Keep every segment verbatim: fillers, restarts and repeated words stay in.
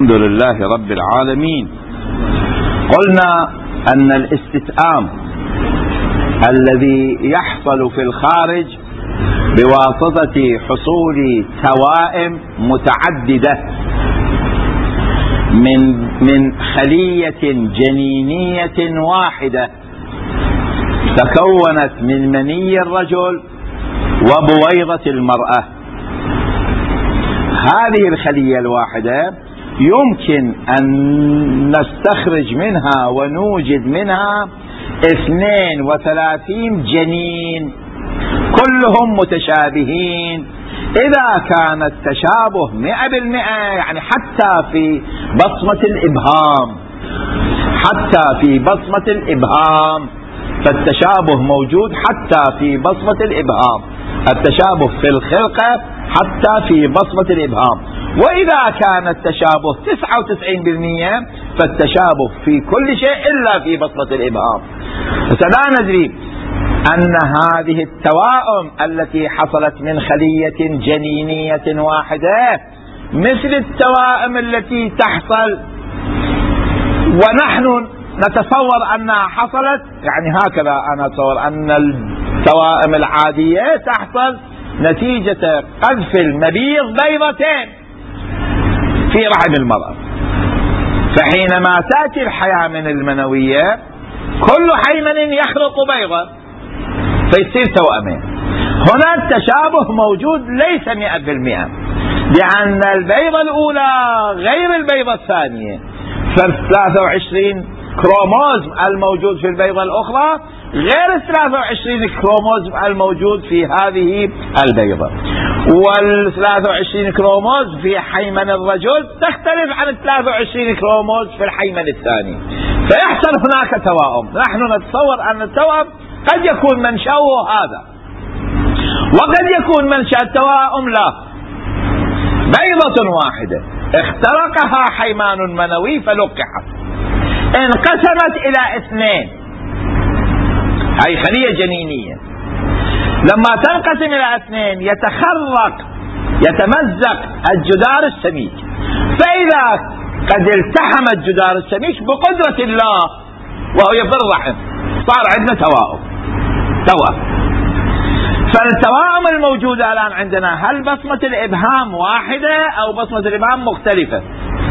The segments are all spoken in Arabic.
الحمد لله رب العالمين. قلنا أن الاستتآم الذي يحصل في الخارج بواسطة حصول توائم متعددة من من خلية جنينية واحدة تكونت من مني الرجل وبويضة المرأة. هذه الخلية الواحدة يمكن أن نستخرج منها ونوجد منها اثنين وثلاثين جنين كلهم متشابهين. إذا كان التشابه مئة بالمئة، يعني حتى في بصمة الإبهام حتى في بصمة الإبهام فالتشابه موجود حتى في بصمة الإبهام، التشابه في الخلقة حتى في بصمة الإبهام. وإذا كان التشابه تسعة وتسعين بالمئة فالتشابه في كل شيء إلا في بصمة الإبهام. فلا ندري أن هذه التوائم التي حصلت من خلية جنينية واحدة مثل التوائم التي تحصل ونحن نتصور أنها حصلت، يعني هكذا أنا أتصور أن التوائم العادية تحصل نتيجة قذف المبيض بيضتين في رحم المرأة، فحينما تأتي الحياة من المنوية كل حيمن يخلق بيضة فيصير توأمين. هنا التشابه موجود ليس مئة بالمئة، لأن البيضة الأولى غير البيضة الثانية، فالثلاثة وعشرين كروموزوم الموجود في البيضة الأخرى غير الثلاثة وعشرين كروموزوم الموجود في هذه البيضة، والثلاثة وعشرين كروموزوم في حيمن الرجل تختلف عن الثلاثة وعشرين كروموزوم في الحيمن الثاني، فيحصل هناك توائم. نحن نتصور أن التوأم قد يكون منشأه هذا، وقد يكون منشأ التوائم لا، بيضة واحدة اخترقها حيمان منوي فلقحت، انقسمت إلى اثنين، هاي خلية جنينية، لما تنقسم إلى اثنين يتخرق يتمزق الجدار السميك، فإذا قد التحم الجدار السميك بقدرة الله وهو في الرحم صار عندنا توائم توأم. فالتوائم الموجودة الآن عندنا هل بصمة الإبهام واحدة أو بصمة الإبهام مختلفة؟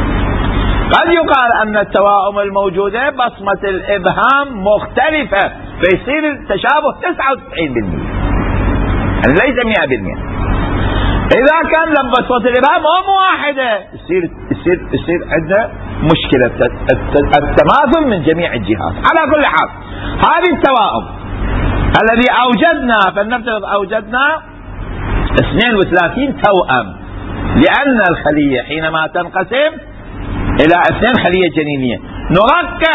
قد يقال أن التوائم الموجودة بصمة الإبهام مختلفة فيصير التشابه تسعة وتسعين بالمئة، يعني ليس مئة بالمئة. إذا كان بصمة الإبهام هم واحدة يصير يصير يصير عندنا مشكلة التماثل من جميع الجهات. على كل حال هذه التوائم الذي أوجدنا، فلنفترض أوجدنا اثنين وثلاثين توأم، لأن الخلية حينما تنقسم إلى اثنين خلية جنينية نرقع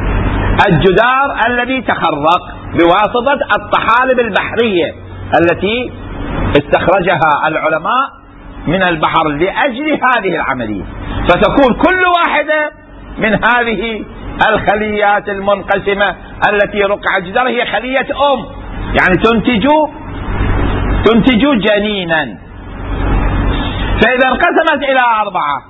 الجدار الذي تخرق بواسطة الطحالب البحرية التي استخرجها العلماء من البحر لأجل هذه العملية، فتكون كل واحدة من هذه الخليات المنقسمة التي رقع الجدار هي خلية أم، يعني تنتج تنتج جنينا. فإذا انقسمت إلى أربعة،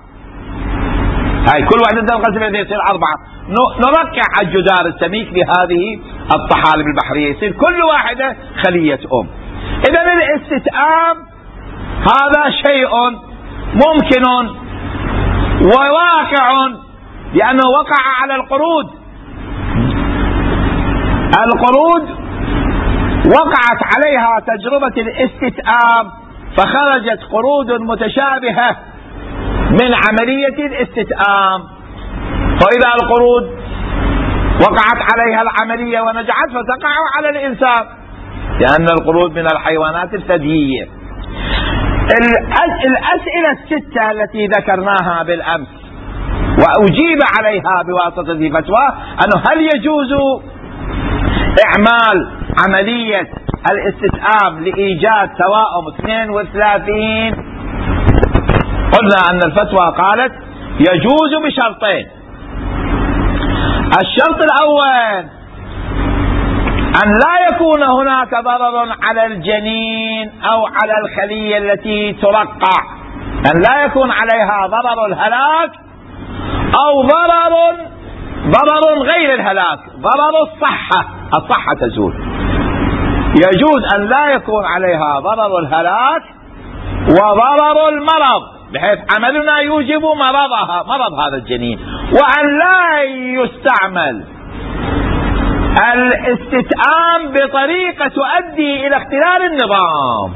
هاي كل واحدة تنقسم إلى يصير أربعة، نرقع الجدار السميك بهذه الطحالب البحرية يصير كل واحدة خلية أم. إذا الاستتآم هذا شيء ممكن وواقع، لأنه وقع على القرود. القرود وقعت عليها تجربة الاستتآم فخرجت قرود متشابهة من عملية الاستتآم، فإذا القرود وقعت عليها العملية ونجحت فتقع على الإنسان، لأن القرود من الحيوانات الثديية. الأسئلة الستة التي ذكرناها بالأمس وأجيب عليها بواسطة فتوى أنه هل يجوز إعمال عملية الاستتآم لإيجاد توائم اثنين وثلاثين؟ قلنا أن الفتوى قالت يجوز بشرطين. الشرط الأول أن لا يكون هناك ضرر على الجنين أو على الخلية التي ترقع، أن لا يكون عليها ضرر الهلاك أو ضرر ضرر غير الهلاك، ضرر الصحة، الصحة تزول، يجوز أن لا يكون عليها ضرر الهلاك وضرر المرض، بحيث عملنا يوجب مرضها، مرض هذا الجنين، وأن لا يستعمل الاستتآم بطريقة تؤدي إلى اختلال النظام،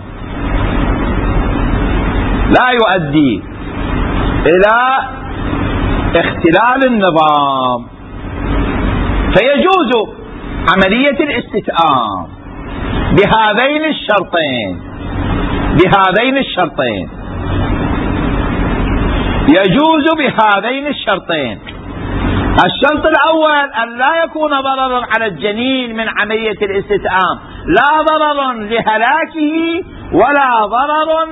لا يؤدي إلى اختلال النظام، فيجوز عملية الاستتآم بهذين الشرطين، بهذين الشرطين يجوز بهذين الشرطين. الشرط الأول أن لا يكون ضررا على الجنين من عملية الاستتآم، لا ضرر لهلاكه ولا ضرر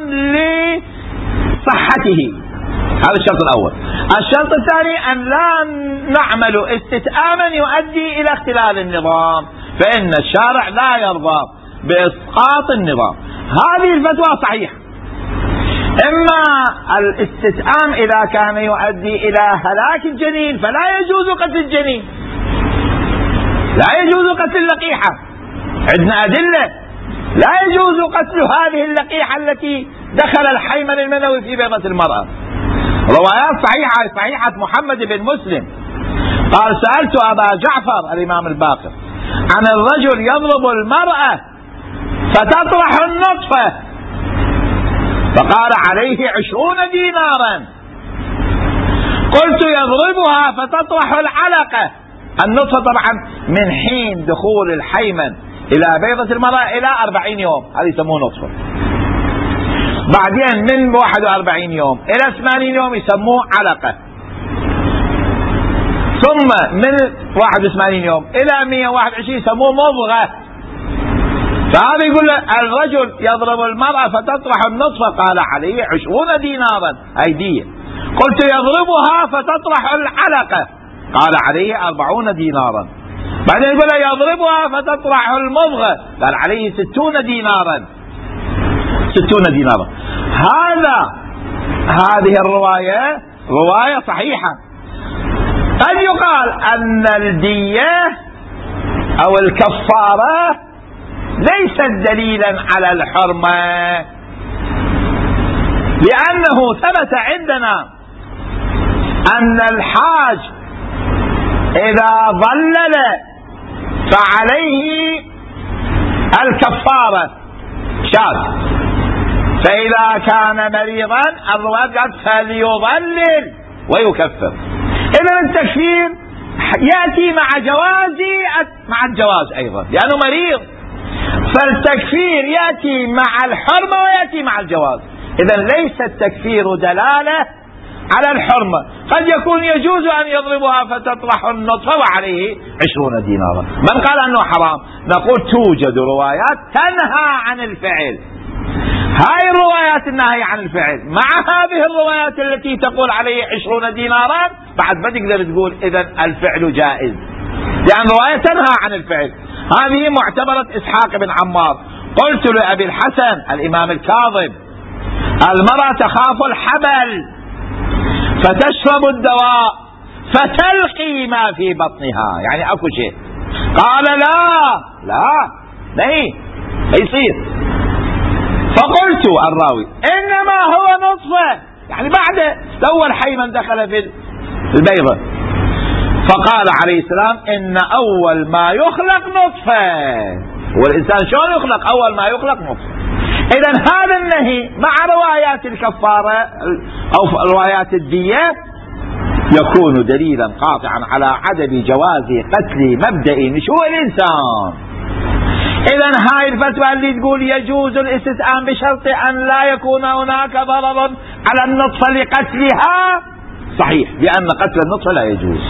لصحته، هذا الشرط الأول. الشرط الثاني أن لا نعمل استتآما يؤدي إلى اختلال النظام، فإن الشارع لا يرضى بإسقاط النظام. هذه الفتوى صحيحة، إما الاستتآم إذا كان يؤدي إلى هلاك الجنين فلا يجوز قتل الجنين، لا يجوز قتل اللقيحة، عندنا أدلة، لا يجوز قتل هذه اللقيحة التي دخل الحيمن المنوي في بيضة المرأة. روايات صحيحة، صحيحة محمد بن مسلم قال: سألت أبا جعفر الإمام الباقر عن الرجل يضرب المرأة فتطرح النطفة، فقال: عليه عشرون دينارا. قلت: يضربها فتطرح العلقة، النطفة طبعا من حين دخول الحيمن إلى بيضة المرأة إلى أربعين يوم، هذه يسموه نطفة. بعدين من واحد وأربعين يوم إلى ثمانين يوم يسموه علقة، ثم من واحد وثمانين يوم إلى مئة وواحد وعشرين يسموه مضغة. فهذا يقول الرجل يضرب المرأة فتطرح النطفة، قال: عليه عشرون دينارا أيدية. قلت: يضربها فتطرح العلقة، قال: عليه أربعون دينارا. بعدين يقول يضربها فتطرح المضغة، قال: عليه ستون دينارا، ستون دينارا. هذا هذه الرواية رواية صحيحة. قد يقال أن الدية أو الكفارة ليست دليلا على الحرمة، لأنه ثبت عندنا أن الحاج إذا ضلل فعليه الكفارة شاذ، فإذا كان مريضا الرواية قالت فليضلل ويكفر. إذا التكفير يأتي مع جواز مع الجواز أيضا، لأنه مريض، فالتكفير يأتي مع الحرمة ويأتي مع الجواز. إذا ليس التكفير دلالة على الحرمة، قد يكون يجوز أن يضربها فتطرح النطفة وعليه عشرون دينارا. من قال أنه حرام؟ نقول توجد روايات تنهى عن الفعل، هاي الروايات النهي عن الفعل مع هذه الروايات التي تقول عليه عشرون دينارا، بعد ما تقدر تقول إذا الفعل جائز، لأن رواية تنهى عن الفعل. هذه معتبرة إسحاق بن عمار. قلت لأبي الحسن الإمام الكاظم: المرأة تخاف الحبل فتشرب الدواء فتلقي ما في بطنها، يعني أكو شيء. قال: لا لا نهي ما يصير. فقلت الراوي: إنما هو نطفة، يعني بعد أول حيمن دخل في البيضة. فقال عليه السلام: إن أول ما يخلق نطفة، والإنسان شلون يخلق؟ أول ما يخلق نطفة. إذا هذا النهي مع روايات الكفارة أو روايات الدية يكون دليلا قاطعا على عدم جواز قتل مبدئي نشوء الإنسان. إذا هاي الفتوى اللي تقول يجوز الاستتآم بشرط أن لا يكون هناك ضرر على النطفة لقتلها صحيح، لأن قتل النطفة لا يجوز،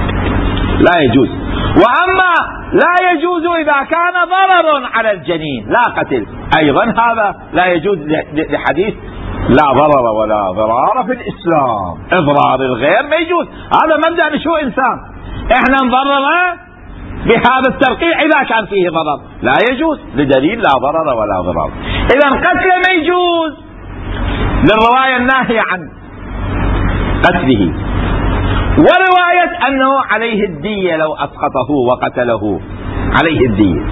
لا يجوز. وأما لا يجوز إذا كان ضرر على الجنين لا قتل، أيضا هذا لا يجوز لحديث لا ضرر ولا ضرار في الإسلام، إضرار الغير ما يجوز، هذا مبدأ نشوء إنسان. إحنا نضرر بهذا الترقيع إذا كان فيه ضرر، لا يجوز لدليل لا ضرر ولا ضرار. إذا قتل ما يجوز للرواية الناهية عن قتله، ورواية أنه عليه الدية لو أسقطه وقتله، عليه الدية.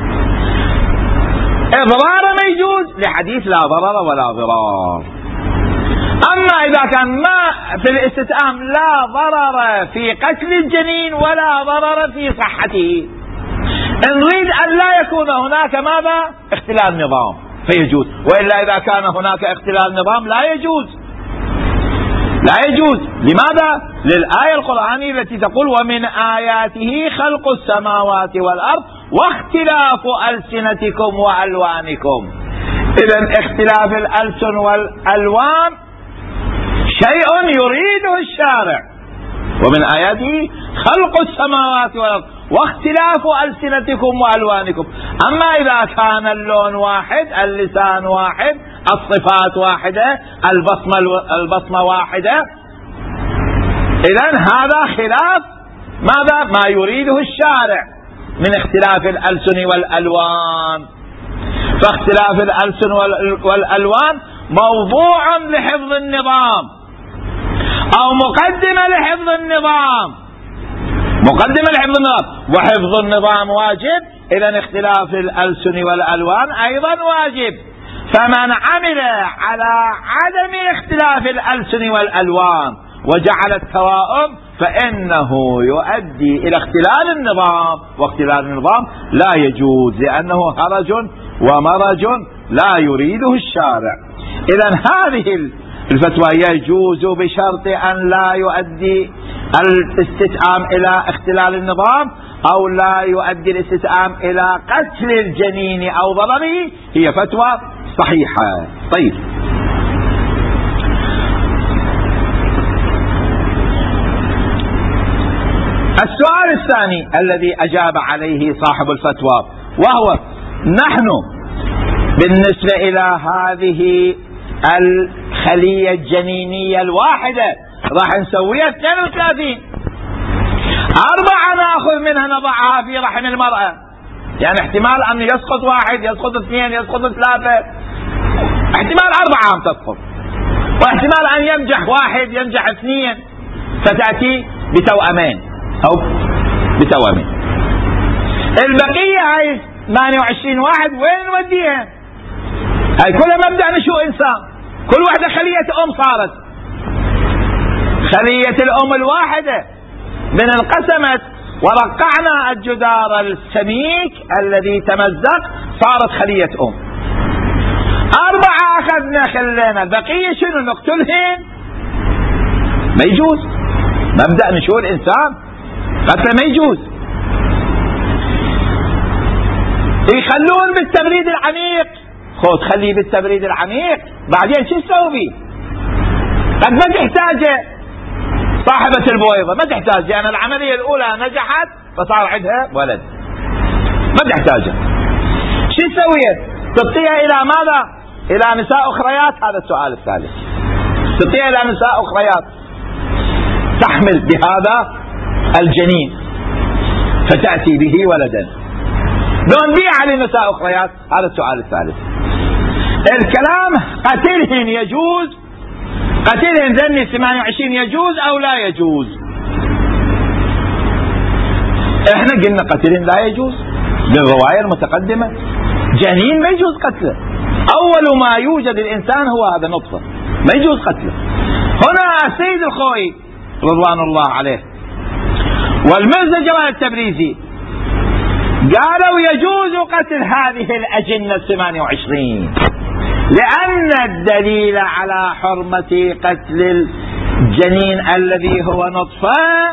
إضرار ما يجوز لحديث لا ضرر ولا ضرار. أما إذا كان ما في الاستتئام لا ضرر في قتل الجنين ولا ضرر في صحته، نريد أن لا يكون هناك ماذا؟ اختلال نظام فيجوز، وإلا إذا كان هناك اختلال نظام لا يجوز، لا يجوز. لماذا؟ للآية القرآنية التي تقول ومن آياته خلق السماوات والأرض واختلاف ألسنتكم وألوانكم. إذن اختلاف الألسن والألوان شيء يريده الشارع، ومن آياته خلق السماوات والأرض واختلاف ألسنتكم وألوانكم. أما إذا كان اللون واحد، اللسان واحد، الصفات واحدة، البصمة البصمة واحدة، إذن هذا خلاف ماذا؟ ما يريده الشارع من اختلاف الألسن والألوان. فاختلاف الألسن والألوان موضوع لحفظ النظام أو مقدمة لحفظ النظام، مقدمة لحفظ النظام، وحفظ النظام واجب، إذن اختلاف الألسن والألوان أيضا واجب. فمن عمل على عدم اختلاف الألسن والألوان وجعل التوائم فإنه يؤدي إلى اختلال النظام، واختلال النظام لا يجوز لأنه هرج ومرج لا يريده الشارع. إذن هذه الفتوى يجوز بشرط أن لا يؤدي الاستتئام إلى اختلال النظام أو لا يؤدي الاستتئام إلى قتل الجنين أو ضرره، هي فتوى صحيحة. طيب، السؤال الثاني الذي أجاب عليه صاحب الفتوى، وهو نحن بالنسبة إلى هذه الخلية الجنينية الواحدة راح نسويها اثنين وثلاثين، أربعة نأخذ منها نضعها في رحم المرأة، يعني احتمال أن يسقط واحد، يسقط اثنين، يسقط ثلاثة، احتمال أربعة عم تسقط، واحتمال أن ينجح واحد، ينجح اثنين، فتأتي بتوأمين أو بتوأمين. البقية هاي ثمانية وعشرين واحد وين نوديها؟ هاي كلها مبدأ نشوء إنسان، كل واحدة خلية أم صارت، خلية الأم الواحدة من انقسمت ورقعنا الجدار السميك الذي تمزق صارت خلية أم. أربعة أخذنا خلينا، بقية شنو؟ نقتلهن؟ ما يجوز، مبدأ نشوء الإنسان قتل ما يجوز. يخلون بالتبريد العميق، خذ خليه بالتبريد العميق، بعدين شو تسوي بيه؟ قد ما تحتاجه صاحبة البويضة، ما تحتاج، لأن يعني العملية الأولى نجحت فصار عندها ولد، ما تحتاجه. شو تسوي؟ تعطيها إلى ماذا؟ إلى نساء أخريات؟ هذا السؤال الثالث. تعطيها إلى نساء أخريات تحمل بهذا الجنين فتأتي به ولدا، دون بيع لنساء أخريات؟ هذا السؤال الثالث. الكلام قتلهن يجوز، قتلهن ذني ثمانية وعشرين يجوز أو لا يجوز؟ احنا قلنا قتلهن لا يجوز بالرواية المتقدمة، جنين ما يجوز قتله، أول ما يوجد الإنسان هو هذا نطفة، ما يجوز قتله. هنا السيد الخوئي رضوان الله عليه والمرزا جمال التبريزي قالوا يجوز قتل هذه الأجنة الثمانية وعشرين، لأن الدليل على حرمة قتل الجنين الذي هو نطفة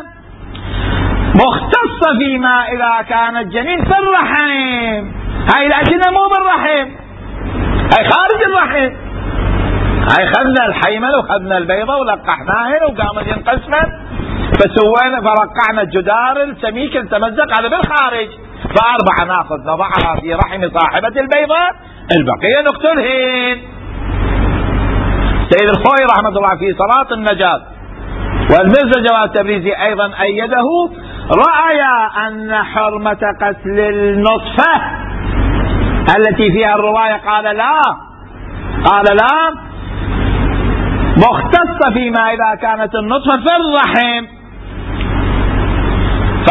مختص فيما إذا كان الجنين في الرحم. هاي الأجنة مو بالرحم، هاي خارج الرحم، هاي خذنا الحيمل وخذنا البيضة ولقحناهن وقامت ينقسمن فسوينا فرقعنا الجدار السميك التمزق هذا بالخارج، فأربعة ناخذ نضعها في رحم صاحبة البيضة، البقية نقتلهن. سيد الخوئي رحمة الله في صلاة النجاة والمرزا جواد التبريزي أيضا أيده، رأي أن حرمة قتل النطفة التي فيها الرواية قال لا، قال لا، مختصة فيما إذا كانت النطفة في الرحم،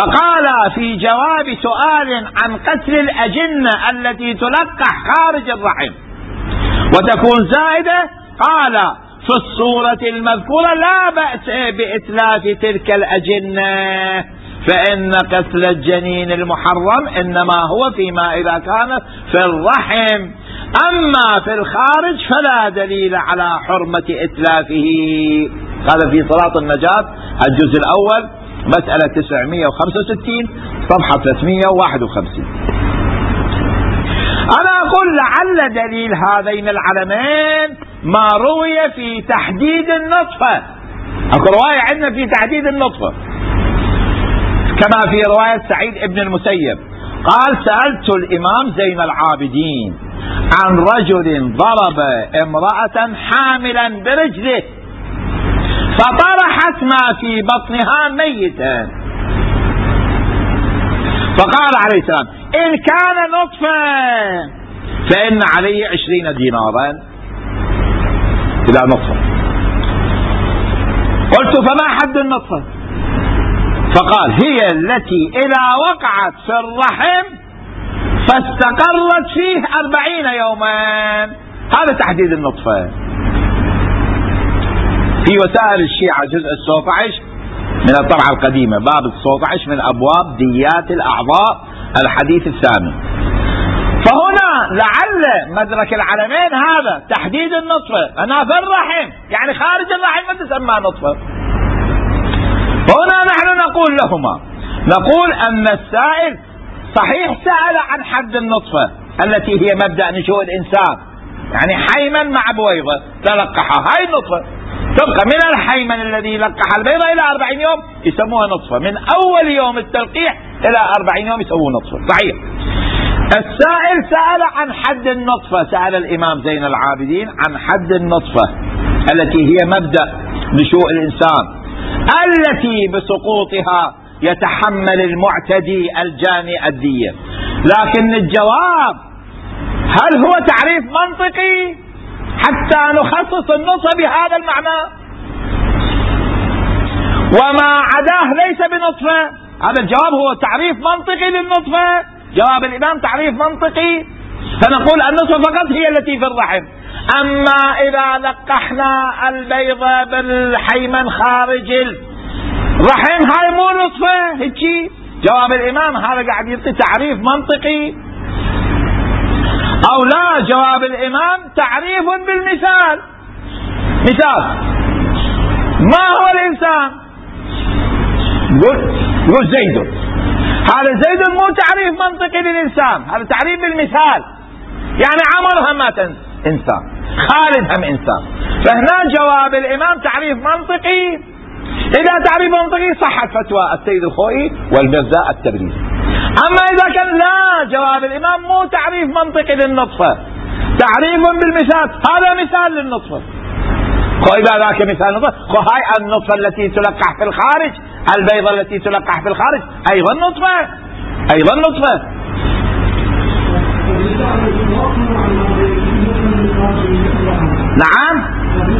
فقال في جواب سؤال عن قتل الأجنة التي تلقح خارج الرحم وتكون زائدة، قال في الصورة المذكورة لا بأس بإتلاف تلك الأجنة، فإن قتل الجنين المحرم إنما هو فيما إذا كان في الرحم، أما في الخارج فلا دليل على حرمة إتلافه. هذا في صلاة النجاة الجزء الأول مسألة تسعمئة وخمسة وستين صفحة ثلاثمئة وواحد وخمسين. أنا أقول لعل دليل هذين العلمين ما روي في تحديد النطفة. أكو رواية عندنا في تحديد النطفة كما في رواية سعيد ابن المسيب قال سألت الإمام زين العابدين عن رجل ضرب امرأة حاملا برجله فطرحت ما في بطنها ميتا، فقال عليه السلام إن كان نطفا فإن عليه عشرين دينارا إلى نطفة. قلت فما حد النطفة؟ فقال هي التي إذا وقعت في الرحم فاستقرت فيه أربعين يوما، هذا تحديد النطفة. في وسائل الشيعة جزء السبعة عشر من الطبعة القديمة باب السبعة عشر من أبواب ديات الأعضاء الحديث الثامن. فهنا لعل مدرك العلمين هذا تحديد النطفة، أنا في الرحم يعني خارج الرحم ما تسمى نطفة. فهنا نحن نقول لهما نقول أن السائل صحيح سأل عن حد النطفة التي هي مبدأ نشوء الإنسان، يعني حيما مع بويضة تلقحها، هاي النطفة تبقى من الحيمن الذي لقح البيضة إلى أربعين يوم يسموها نطفة، من أول يوم التلقيح إلى أربعين يوم يسموها نطفة. صحيح السائل سأل عن حد النطفة، سأل الإمام زين العابدين عن حد النطفة التي هي مبدأ نشوء الإنسان التي بسقوطها يتحمل المعتدي الجاني الدية، لكن الجواب هل هو تعريف منطقي حتى نخصص النطفة بهذا المعنى وما عداه ليس بنطفة؟ هذا الجواب هو تعريف منطقي للنطفة، جواب الإمام تعريف منطقي، فنقول النطفة فقط هي التي في الرحم. أما إذا لقحنا البيضة بالحيمن خارج الرحم هاي مو نطفة هيك. جواب الإمام هذا قاعد يعطي تعريف منطقي أو لا؟ جواب الإمام تعريف بالمثال. مثال ما هو الإنسان؟ يقول يقول زيد، هذا زيد مو تعريف منطقي للإنسان، هذا تعريف بالمثال، يعني عمر هم إنسان، خالد هم إنسان. فهنا جواب الإمام تعريف منطقي. إذا تعريف منطقي صحت فتوى السيد الخوئي والمرزا التبريزي. أما إذا كان لا، جواب الإمام مو تعريف منطقي للنطفة، تعريف بالمثال، هذا مثال للنطفة. وإذا ذاك مثال النطفة، هاي النطفة التي تلقح في الخارج، البيضة التي تلقح في الخارج أيضا نطفة، أيضا نطفة. نعم.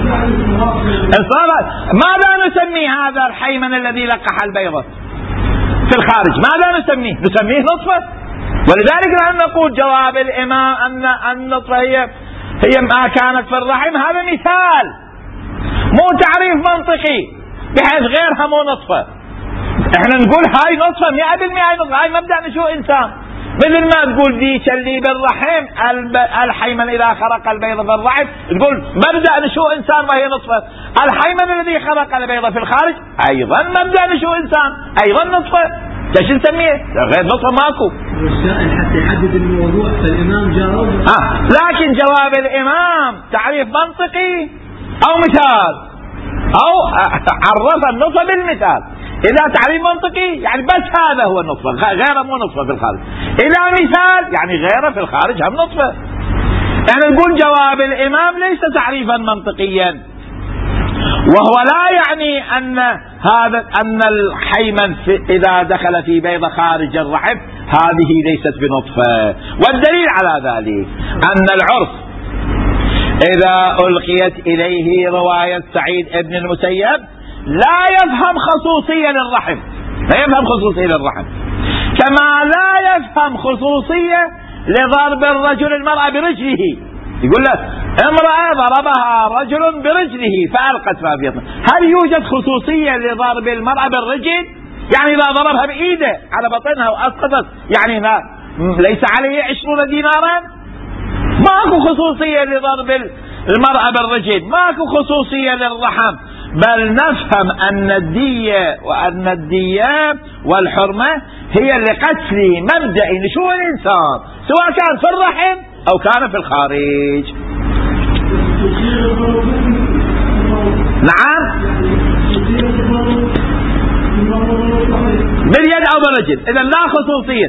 ماذا نسمي هذا الحيمن الذي لقح البيضة في الخارج؟ ماذا نسميه؟ نسميه نطفة. ولذلك نحن نقول جواب الإمام أن النطفة هي هي ما كانت في الرحم، هذا مثال مو تعريف منطقي بحيث غيرها مو نطفة. احنا نقول هاي نطفة مئة بالمئة، هاي نطفة، هاي مبدأ نشوء إنسان. مثل ما تقول ذيك اللي بالرحم الحيمن إذا خرق البيضة في الرحم تقول مبدأ نشوء إنسان وهي نطفة. الحيمن الذي خرق البيضة في الخارج أيضا مبدأ نشوء إنسان، أيضا نطفة. ايش نسميه؟ غير نطفة ماكو. والسائل حتى يحدد الموضوع فالإمام جاوب. آه. لكن جواب الإمام تعريف منطقي أو مثال، أو عرف النطفة بالمثال. إذا تعريف منطقي يعني بس هذا هو النطفة، غيره مو نطفة في الخارج. إذا مثال يعني غيره في الخارج هم نطفة. يعني نقول جواب الإمام ليس تعريفا منطقيا، وهو لا يعني أن هذا أن الحيمن إذا دخل في بيضة خارج الرحم هذه ليست بنطفة. والدليل على ذلك أن العرف إذا ألقيت إليه رواية سعيد ابن المسيب لا يفهم خصوصية للرحم، لا يفهم خصوصية للرحم، كما لا يفهم خصوصية لضرب الرجل المرأة برجله. يقول لك امرأة ضربها رجل برجله فألقت ما في بطنها، هل يوجد خصوصية لضرب المرأة بالرجل؟ يعني إذا ضربها بإيده على بطنها وأسقطت يعني لا ليس عليه عشرون دينارا؟ ماكو خصوصية لضرب المرأة بالرجل، ماكو خصوصية للرحم، بل نفهم أن الدية وأن الدية والحرمة هي لقتل مبدئي نشوء الإنسان سواء كان في الرحم أو كان في الخارج. نعم باليد أو بالرجل، إذا لا خصوصية.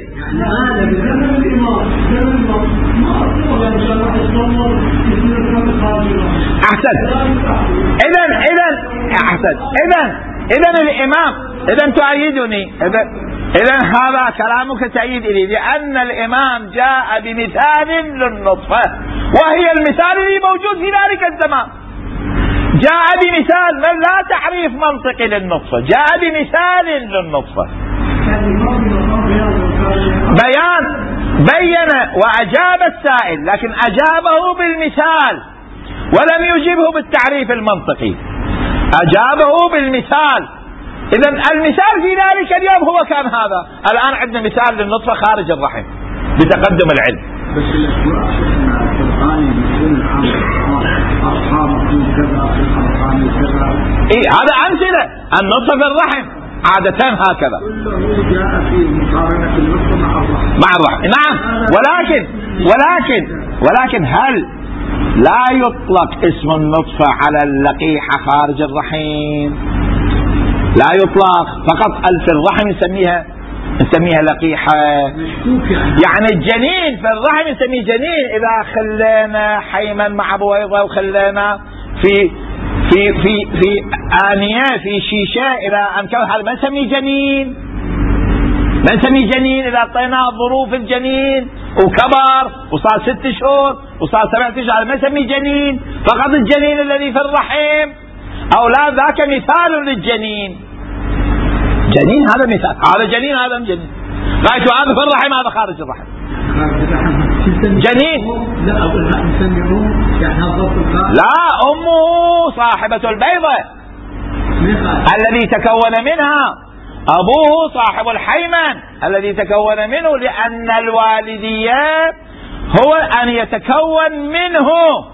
أحسن. إذا إذا أحسن. إذا إذا الإمام إذا تؤيدني إذا إذا هذا كلامك تأييد لي، لأن الإمام جاء بمثال للنطفة وهي المثال اللي موجود في ذلك الزمان. جاء بمثال من لا تعريف منطقي للنطفة، جاء بمثال للنطفة، بيان بين وأجاب السائل، لكن أجابه بالمثال ولم يجيبه بالتعريف المنطقي، أجابه بالمثال. إذن المثال في ذلك اليوم هو كان هذا. الآن عندنا مثال للنطفة خارج الرحم بتقدم العلم. بس القرآن يكون إيه هذا أمثلة. النطفة في الرحم عادة هكذا كله جاء في مقارنة النطفة مع الرحم مع الرحم. نعم، ولكن ولكن ولكن هل لا يطلق اسم النطفة على اللقيحة خارج الرحم؟ لا يطلق، فقط في الرحم نسميها نسميها لقيحة. يعني الجنين في الرحم نسميه جنين إذا خلينا حيما مع بويضة وخلينا في في في في آنية في شيشة إلى أن كان هذا ما نسميه جنين، ما نسميه جنين. إذا أعطيناه ظروف الجنين وكبر وصار ست شهور وصار سبعة أشهر ما نسميه جنين، فقط الجنين الذي في الرحم أولاد ذاك مثال للجنين. جنين هذا مثال، هذا جنين هذا جنين، غايته هذا في الرحم هذا خارج الرحم. جنين لا، أمه صاحبة البيضة الذي تكون منها، أبوه صاحب الحيمن الذي تكون منه، لأن الوالدية هو أن يتكون منه.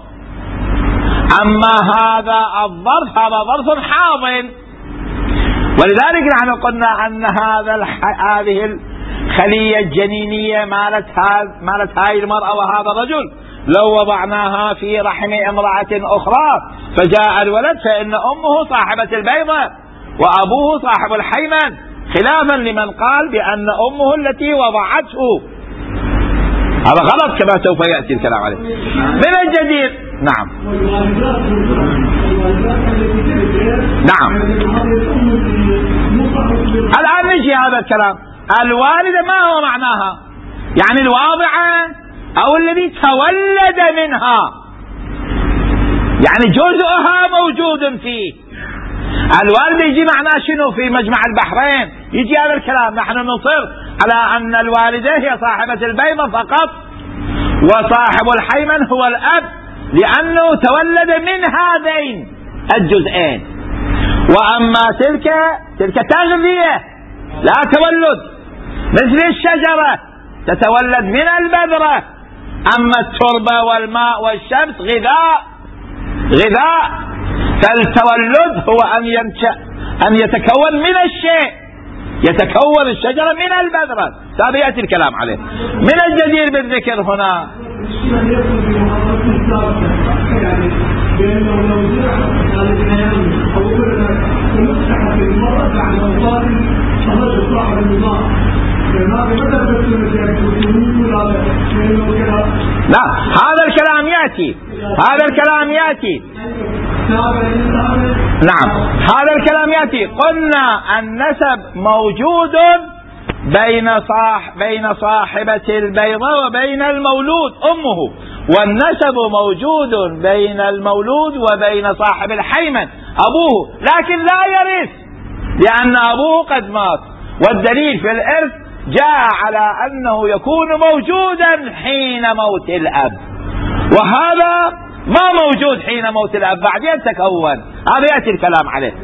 أما هذا الظرف هذا ظرف حاضن، ولذلك نحن قلنا أن هذا الح... هذه الخلية الجنينية مالت هذ... مالت هاي المرأة وهذا الرجل لو وضعناها في رحم امرأة أخرى فجاء الولد فإن أمه صاحبة البيضة وأبوه صاحب الحيمن، خلافا لمن قال بأن أمه التي وضعته. هذا غلط كما سوف يأتي الكلام عليه. من الجدير نعم نعم الآن نجي هذا الكلام. الوالدة ما هو معناها؟ يعني الواضعة أو الذي تولد منها، يعني جزءها موجود فيه. الوالدة يجي معناه شنو في مجمع البحرين؟ يجي هذا الكلام. نحن نصر على أن الوالدة هي صاحبة البيضة فقط، وصاحب الحيمن هو الأب لأنه تولد من هذين الجزئين. وأما تلك تلك تغذية لا تولد، مثل الشجرة تتولد من البذرة. أما التربة والماء والشمس غذاء غذاء فالتولد هو أن ينشأ أن يتكون من الشيء، يتكون الشجرة من البذرة. هذا يأتي الكلام عليه. من الجدير بالذكر هنا لا، هذا الكلام يأتي هذا الكلام يأتي نعم هذا الكلام يأتي. قلنا النسب موجود بين صاح بين صاحبة البيضة وبين المولود أمه، والنسب موجود بين المولود وبين صاحب الحيمن أبوه، لكن لا يرث لأن أبوه قد مات والدليل في الإرث جاء على أنه يكون موجودا حين موت الأب، وهذا ما موجود حين موت الأب، بعدين تكون. هذا يأتي الكلام عليه.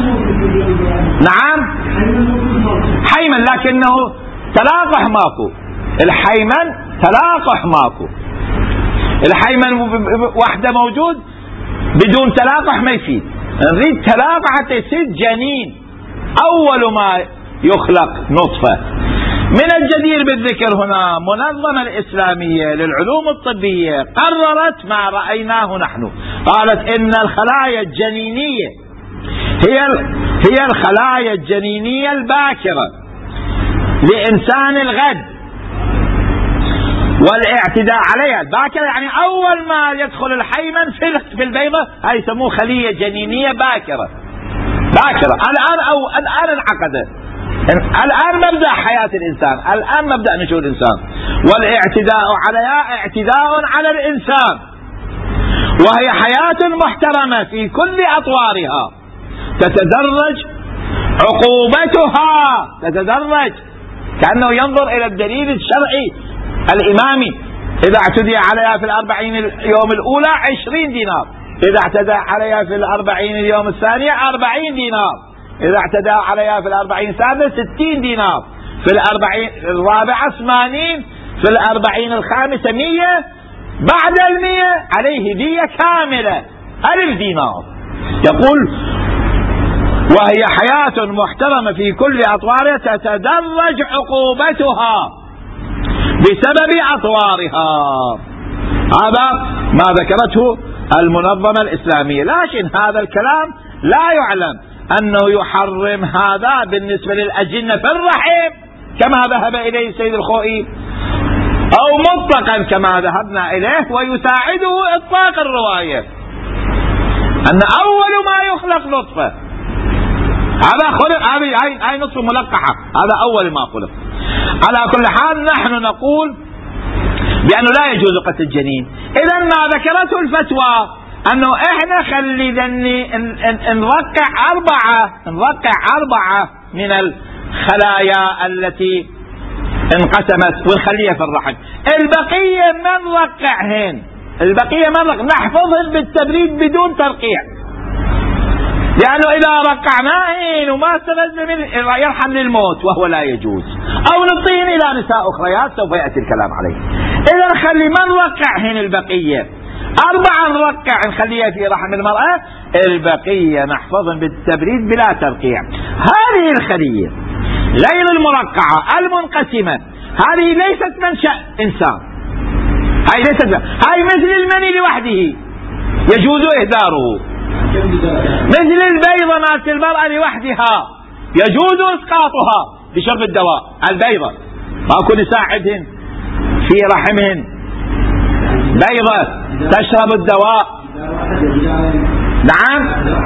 نعم حيمن، لكنه تلاقح ماكو. الحيمن تلاقح ماكو. الحيمن وحده موجود، بدون تلاقح ما يفيد. نريد تلاقح حتى يصير جنين. أول ما يخلق نطفة. من الجدير بالذكر هنا منظمة الإسلامية للعلوم الطبية قررت ما رأيناه نحن، قالت إن الخلايا الجنينية هي هي الخلايا الجنينية الباكرة لإنسان الغد، والاعتداء عليها. الباكرة يعني أول ما يدخل الحيمن في البيضة، هاي يسموه خلية جنينية باكرة. باكرة الآن أو الآن انعقدت، الآن مبدأ حياة الإنسان، الآن مبدأ نشوء الإنسان. والاعتداء عليها اعتداء على الإنسان، وهي حياة محترمة في كل أطوارها، تتدرج عقوبتها، تتدرج كأنه ينظر إلى الدليل الشرعي الإمامي. إذا اعتدي عليها في الأربعين اليوم الأولى عشرين دينار، إذا اعتدى عليها في الأربعين اليوم الثانية أربعين دينار، إذا اعتدى عليها في الأربعين الثالثة ستين دينار، في الأربعين الرابعة ثمانين، في الأربعين الخامسة مية، بعد المية عليه دية كاملة ألف دينار. يقول وهي حياة محترمة في كل أطوارها، تتدرج عقوبتها بسبب أطوارها. هذا ما ذكرته المنظمة الإسلامية. لكن هذا الكلام لا يعلم أنه يحرم هذا بالنسبة للأجنة في الرحم كما ذهب إليه السيد الخوئي، أو مطلقا كما ذهبنا إليه، ويساعده إطلاق الرواية أن أول ما يخلق نطفة، هذا خلق، هذه هاي نطفة ملقحة، هذا أول ما خلق. على كل حال نحن نقول بأنه لا يجوز قتل الجنين. إذا ما ذكرته الفتوى أنه إحنا خلي ذني نرقع أربعة نرقع أربعة من الخلايا التي انقسمت ونخليها في الرحم، البقية ما نرقعهن، البقية ما نرقع، نحفظهن بالتبريد بدون ترقيع، لأنه إذا رقعناهن وما استفدنا منه يرحم للموت وهو لا يجوز، أو نعطيهن إلى نساء أخريات سوف يأتي الكلام عليه. إذا نخلي ما نرقعهن البقية، أربعة نرقع نخليها في رحم المرأة، البقية نحفظهم بالتبريد بلا ترقيع. هذه الخلية غير المرقعة المنقسمة هذه ليست منشأ إنسان، هاي ليست، هاي مثل المني لوحده يجوز إهداره، مثل البيضة مالت المرأة لوحدها يجوز إسقاطها بشرب الدواء. البيضة ماكو نساء عندهن في رحمهن بيضة تشرب الدواء. نعم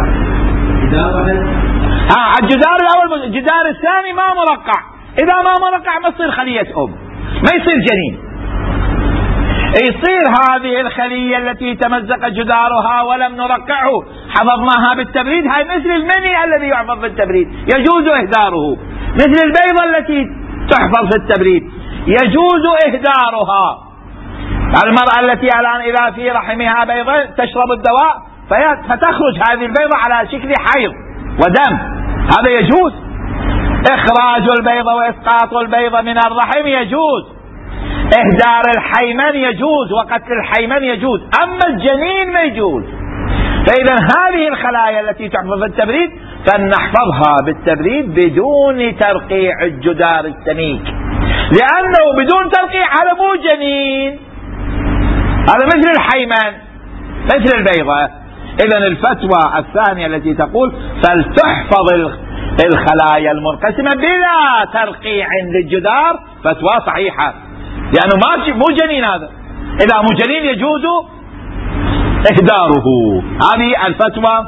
ها الجدار الأول، الجدار الثاني ما مرقع، إذا ما مرقع ما يصير خلية أم، ما يصير جنين، يصير هذه الخلية التي تمزق جدارها ولم نرقعه حفظناها بالتبريد، هاي مثل المني الذي يحفظ بالتبريد يجوز إهداره، مثل البيضة التي تحفظ في التبريد يجوز إهدارها. المرأة التي الآن إذا في رحمها بيضة تشرب الدواء فتخرج هذه البيضة على شكل حيض ودم، هذا يجوز. إخراج البيضة وإسقاط البيضة من الرحم يجوز، إهدار الحيمن يجوز، وقتل الحيمن يجوز، أما الجنين ما يجوز. فإذا هذه الخلايا التي تحفظ في التبريد فلنحفظها بالتبريد بدون ترقيع الجدار السميك، لأنه بدون ترقيع هذا مو جنين، هذا مثل الحيمن مثل البيضة. إذا الفتوى الثانية التي تقول فلتحفظ الخلايا المنقسمة بلا ترقيع للجدار فتوى صحيحة، لأنه ما مو جنين، هذا إذا مو جنين يجوز إهداره. هذه الفتوى.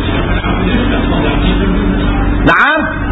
نعم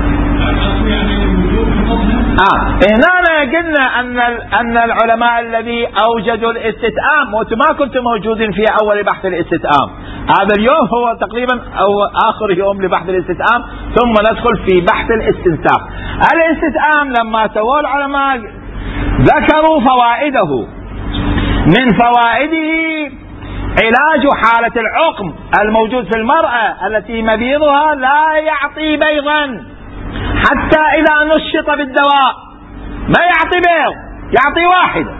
آه. هنا قلنا أن أن العلماء الذي أوجدوا الاستتئام، وأنتم ما كنتم موجودين في أول بحث الاستتئام، هذا اليوم هو تقريبا أو آخر يوم لبحث الاستتئام، ثم ندخل في بحث الاستنساخ. الاستتآم لما سووا العلماء ذكروا فوائده، من فوائده علاج حالة العقم الموجود في المرأة التي مبيضها لا يعطي بيضا حتى إذا نشط بالدواء ما يعطي بيض، يعطي واحدة.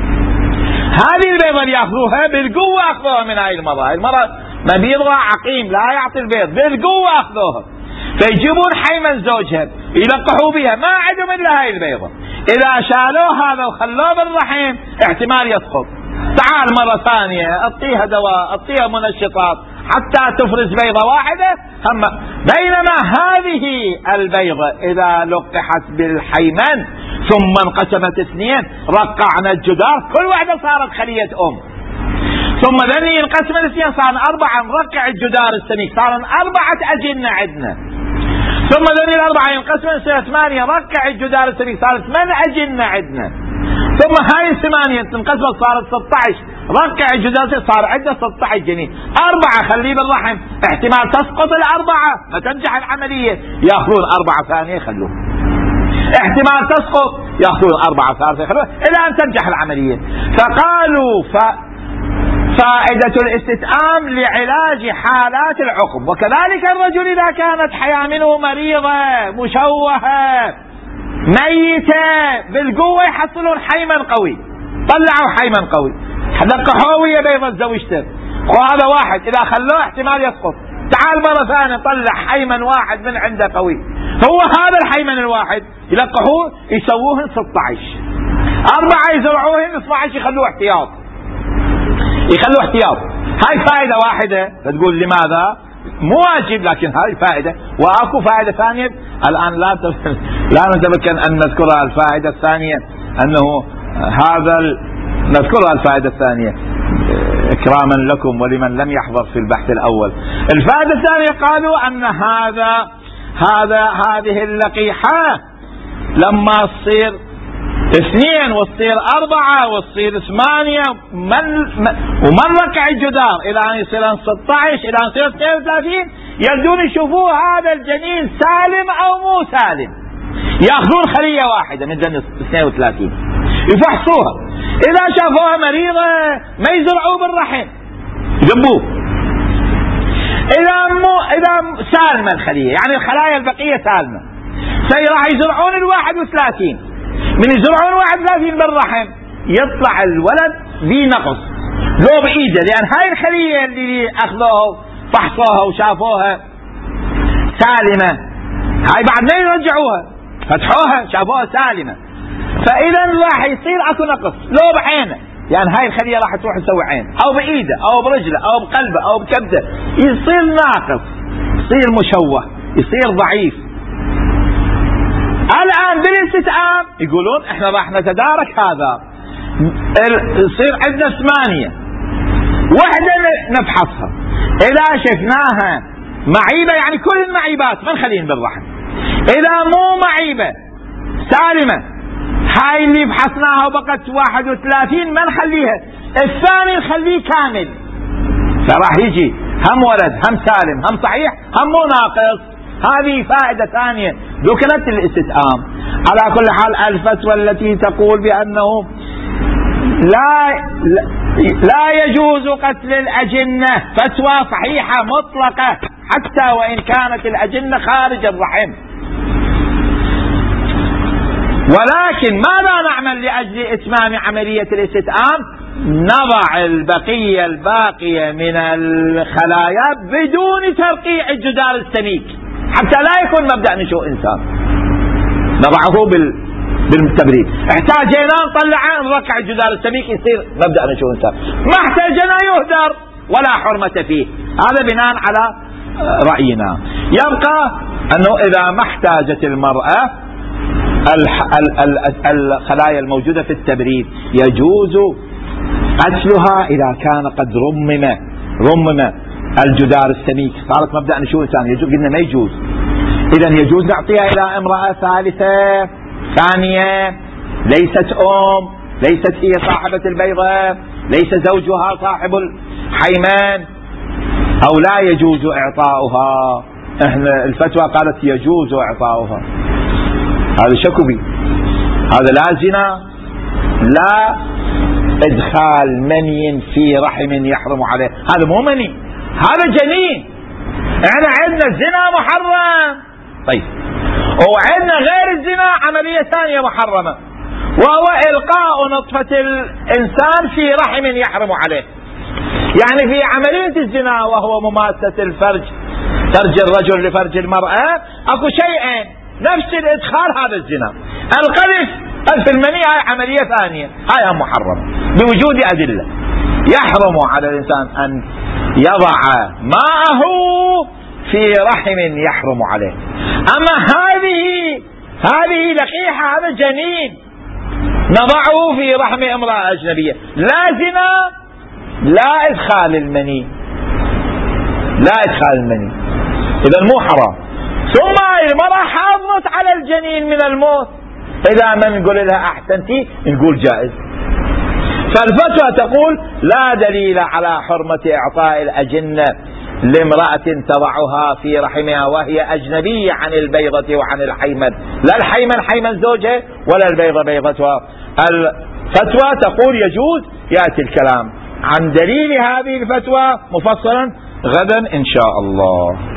هذه البيضة اللي يأخذوها بالقوة أخذوها من هاي المرأة، هاي المرأة مبيضها عقيم لا يعطي البيض، بالقوة أخذوها، فيجيبون حيمن زوجها يلقحوا بها، ما عندهم إلا هاي البيضة. إذا شالوه هذا وخلوه بالرحم احتمال يسقط، تعال مرة ثانية اعطيها دواء، اعطيها منشطات حتى تفرز بيضة واحدة. هم بينما هذه البيضة إذا لقحت بالحيمن ثم انقسمت اثنين، رقعنا الجدار، كل واحدة صارت خلية أم، ثم ذني انقسمت اثنين صار أربعة، نرقع الجدار السميك صار أربعة أجنة عندنا، ثم ذني الأربعة ينقسمون يصير ثمانية، رقع الجدار السميك صارت ثمان أجنة عندنا، ثم هاي الثمانية تنقسمت صارت ستة عشر، رقع الجدار صار عندنا ستة عشر جنين، أربعة خليه بالرحم، احتمال تسقط الأربعة ما تنجح العملية، يأخذون أربعة ثانية يخلوه، احتمال تسقط يأخذون أربعة ثالثة يخلوه إلى أن تنجح العملية. فقالوا ف... فائدة الاستتآم لعلاج حالات العقم. وكذلك الرجل إذا كانت حيامنه مريضة مشوهة ميتة بالقوة يحصلون حيمن قوي، طلعوا حيمن قوي لقحوه ويا بيضة زوجته، وهذا واحد إذا خلوه احتمال يسقط، تعال مرة ثانية طلع حيمن واحد من عنده قوي، هو هذا الحيمن الواحد يلقحوه يسووهن ستة عشر، أربعة يزرعوهن اثني عشر يخلوه احتياط، يخلوه احتياط. هاي فائدة واحدة، فتقول لماذا؟ مو واجب، لكن هاي فائدة. واكو فائدة ثانية الآن لا لا نتمكن أن نذكرها. الفائدة الثانية أنه هذا ال... نذكرها الفائدة الثانية إكراما لكم ولمن لم يحضر في البحث الأول. الفائدة الثانية قالوا أن هذا هذا هذه اللقيحة لما تصير اثنين وتصير أربعة وتصير ثمانية من ومن ركع الجدار إلى أن يصير ستة عشر إلى أن يصير اثنين وثلاثين، يبدون يشوفوا هذا الجنين سالم أو مو سالم، يأخذون خلية واحدة من جنين اثنين وثلاثين يفحصوها، إذا شافوها مريضة ما يزرعوه بالرحم يجبوه، إذا مو إذا سالمة الخلية يعني الخلايا البقية سالمة فراح يزرعون الواحد وثلاثين، من يزرعون واحد وثلاثين بالرحم يطلع الولد بنقص لو بإيده، لأن هاي الخلية اللي أخذوها فحصوها وشافوها سالمة هاي بعد ما يرجعوها فتحوها شافوها سالمة، فإذا راح يصير أكو نقص لو بعينه، يعني هاي الخلية راح تروح تسوي عين أو بإيده أو برجله أو بقلبه أو بكبده، يصير ناقص، يصير مشوه، يصير ضعيف. الآن بالاستتآم يقولون احنا راح نتدارك هذا، يصير عندنا ثمانية، واحدة نفحصها إذا شفناها معيبة يعني كل المعيبات ما نخلين بالرحم، إذا مو معيبة سالمة هاي اللي فحصناها وبقت واحد وثلاثين ما نخليها، الثاني نخليه كامل، فراح يجي هم ولد هم سالم هم صحيح هم مو ناقص. هذه فائدة ثانية ذكرت الاستتآم. على كل حال الفتوى التي تقول بأنه لا لا يجوز قتل الأجنة فتوى صحيحة مطلقة حتى وإن كانت الأجنة خارج الرحم، ولكن ماذا نعمل لأجل إتمام عملية الاستتآم؟ نضع البقية الباقية من الخلايا بدون ترقيع الجدار السميك حتى لا يكون مبدأ نشوء إنسان، نضعه بال... بالتبريد، احتاجنا نطلعه نرقع الجدار السميك يصير مبدأ نشوء إنسان، ما احتاجنا يهدر ولا حرمة فيه. هذا بناء على رأينا. يبقى أنه إذا ما احتاجت المرأة الخلايا الموجودة في التبريد يجوز قتلها إذا كان قد رمم رمم الجدار السميك، صارت مبدأ نشوء إنسان، يجوز قلنا ما يجوز، إذن يجوز نعطيها إلى امرأة ثالثة ثانية ليست أم، ليست هي صاحبة البيضة، ليس زوجها صاحب الحيمان، أو لا يجوز إعطاؤها. احنا الفتوى قالت يجوز إعطاؤها. هذا شكو بي، هذا لا زنا، لا إدخال مني في رحم يحرم عليه، هذا مو مني، هذا جنين. احنا عندنا الزنا محرم، طيب، وعندنا غير الزنا عملية ثانية محرمة، وهو إلقاء نطفة الإنسان في رحم يحرم عليه. يعني في عملية الزنا وهو مماسة الفرج، فرج الرجل لفرج المرأة، اكو شيئين نفس الإدخال، هذا الزنا. القذف، قذف المني، هاي عملية ثانية، هاي هم محرمة بوجود أدلة. يحرم على الإنسان أن يضع ماءه في رحم يحرم عليه. أما هذه هذه لقيحة، هذا جنين نضعه في رحم امرأة أجنبية، لا زنا، لا إدخال المني، لا إدخال المني، إذا مو حرام. ثم المرأة حافظت على الجنين من الموت، إذا ما نقول لها أحسنتي نقول جائز. فالفتوى تقول لا دليل على حرمة إعطاء الأجنة لامرأة تضعها في رحمها وهي أجنبية عن البيضة وعن الحيمن، لا الحيمن حيمن زوجها ولا البيضة بيضتها. الفتوى تقول يجوز. يأتي الكلام عن دليل هذه الفتوى مفصلا غدا إن شاء الله.